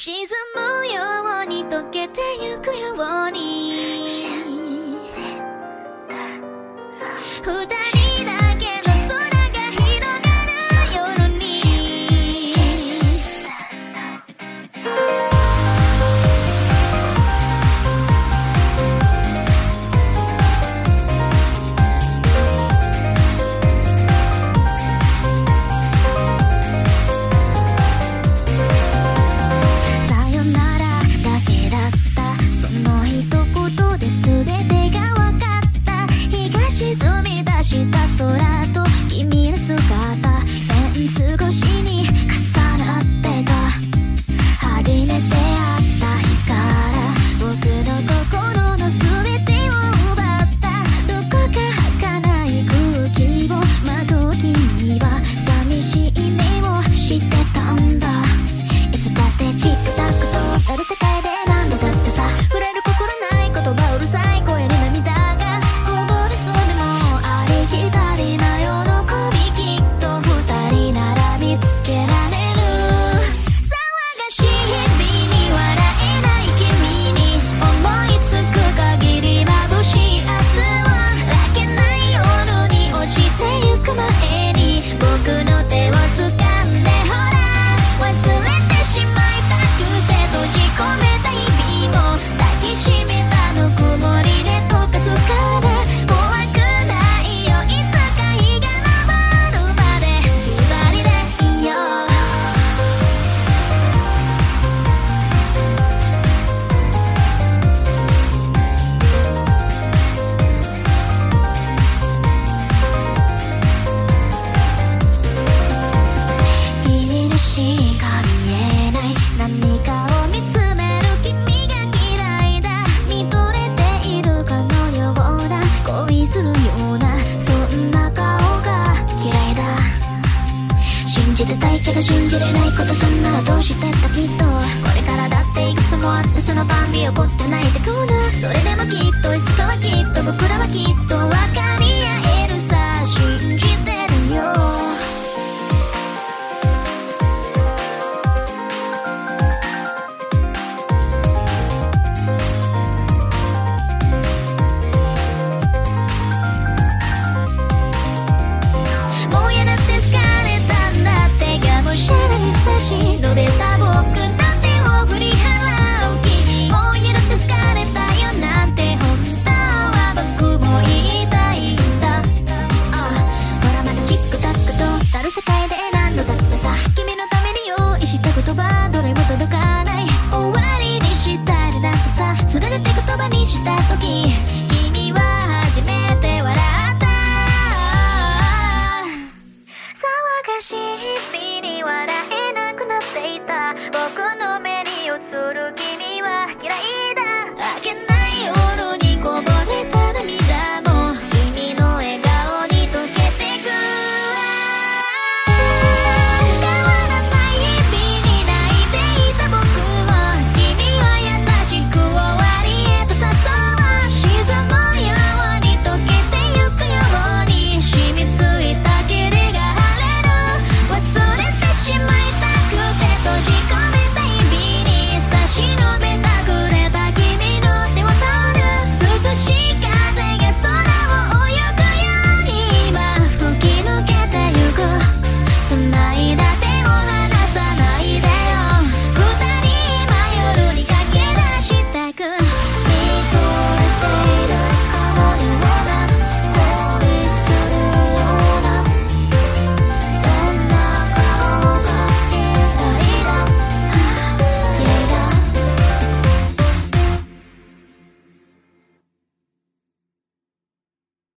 沈むように溶けてゆくように二人だけの空が広がる夜にさよならだけだったその一言で全てが分かった日が沈み出した空と君の姿フェンス越しに重なっていた初めて会った日から僕の心の全てを奪ったどこか儚い空気をまとう君は寂しい目をしてたんだいつだってチックタックとある世界で何度だってさ触れる心ない言葉うるさい声に涙がこぼれそうでもありきたりな喜びきっと二人なら見つけられる騒がしい日々に笑えない君に思いつく限り眩しい明日は明けない夜に落ちてゆく前に僕の手を掴んでほら忘れてしまいたくて閉じ込めた日々も抱きしめたぬくもりで溶かすから怖くないよいつか日が昇るまで二人でいよう君にしか見えない何かを見つめる君が嫌いだ見とれているかのような恋するようなそんな顔が嫌いだ信じてたいけど信じれないことそんならどうしてたきっとこれからだっていくつもあってそのたんび怒って泣いてくるそれでもきっといつかはきっと僕らはきっと分かり合えるさ信じてるよもう嫌だって疲れたんだってがむしゃらに差し伸べた僕の手を振り払う君もう嫌だって疲れたよなんて本当は僕も言いたいんだほらまたチックタックとなる世界で何度だってさ君のために用意した言葉どれも届かない終わりにしたりだってさそれだって言葉にした時君は初めて笑った騒がしい日々に笑えなくなっていた僕